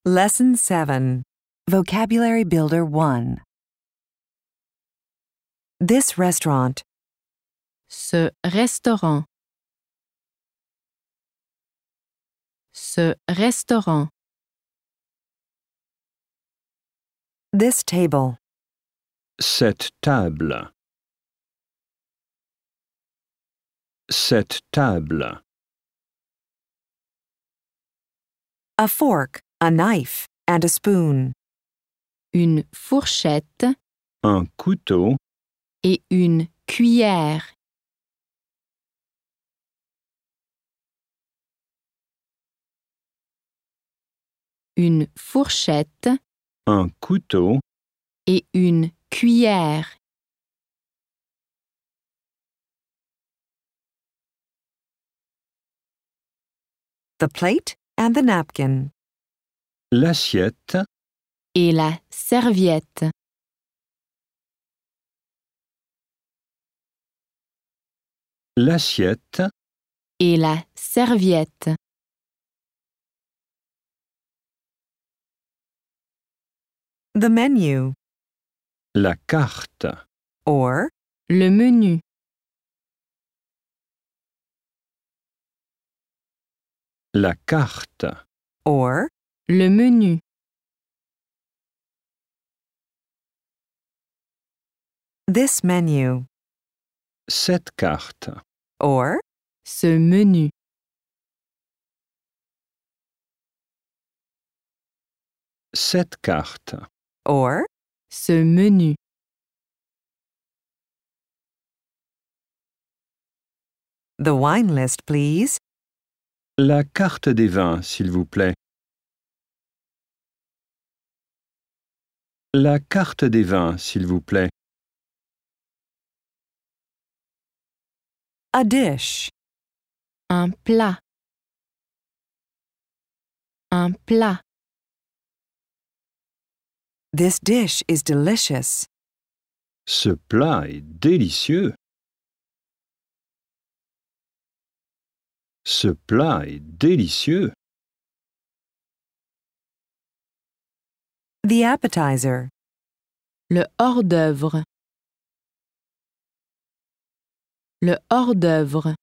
Lesson 7. Vocabulary Builder 1. This restaurant. Ce restaurant. Ce restaurant. This table. Cette table. Cette table. A fork, a knife, and a spoon. Une fourchette Un couteau. et une cuillère. Une fourchette Un couteau. et une cuillère. The plate and the napkin. L'assiette. Et la serviette. L'assiette. Et la serviette. The menu. La carte. Or, Le menu. La carte. or, Le menu. this menu. Cette carte. Or, Ce menu. Cette carte. or, Ce menu. the wine list, please. La carte des vins, s'il vous plaît. La carte des vins, s'il vous plaît. A dish. Un plat. Un plat. This dish is delicious. Ce plat est délicieux. Ce plat est délicieux. The appetizer. Le hors-d'œuvre. Le hors-d'œuvre.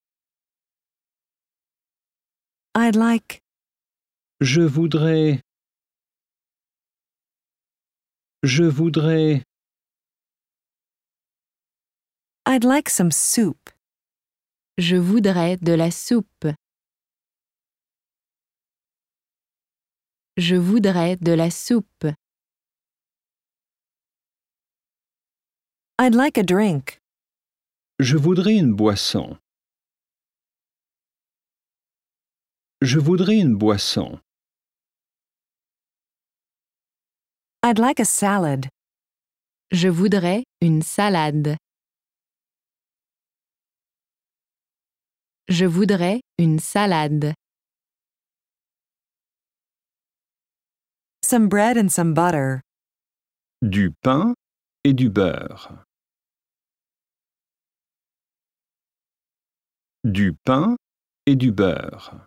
I'd like. Je voudrais. Je voudrais. I'd like some soup. Je voudrais de la soupe. Je voudrais de la soupe. I'd like a drink. Je voudrais une boisson. Je voudrais une boisson. I'd like a salad. Je voudrais une salade. Je voudrais une salade. Some bread and some butter. Du pain et du beurre. Du pain et du beurre.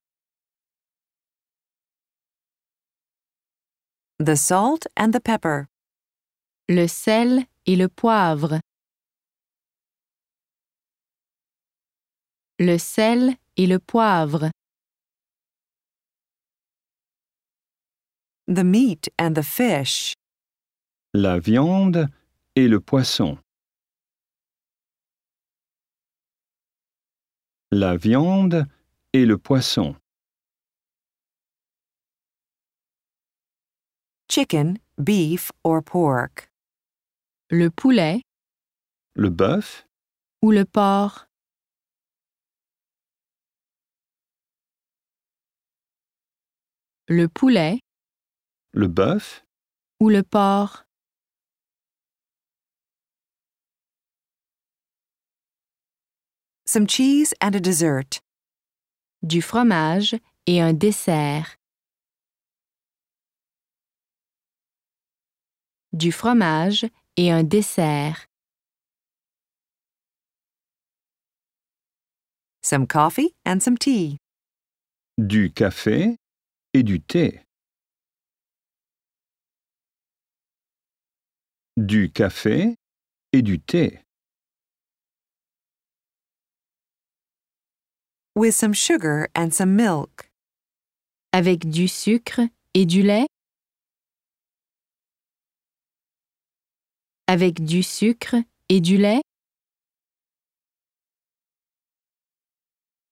The salt and the pepper. Le sel et le poivre. Le sel et le poivre. The meat and the fish. La viande et le poisson. La viande et le poisson. Chicken, beef, or pork. Le poulet Le bœuf. ou le porc. Le poulet Le bœuf. ou le porc. Some cheese and a dessert. Du fromage et un dessert. Du fromage et un dessert. Some coffee and some tea. Du café et du thé. du café et du thé. With some sugar and some milk. avec du sucre et du lait, avec du sucre et du lait,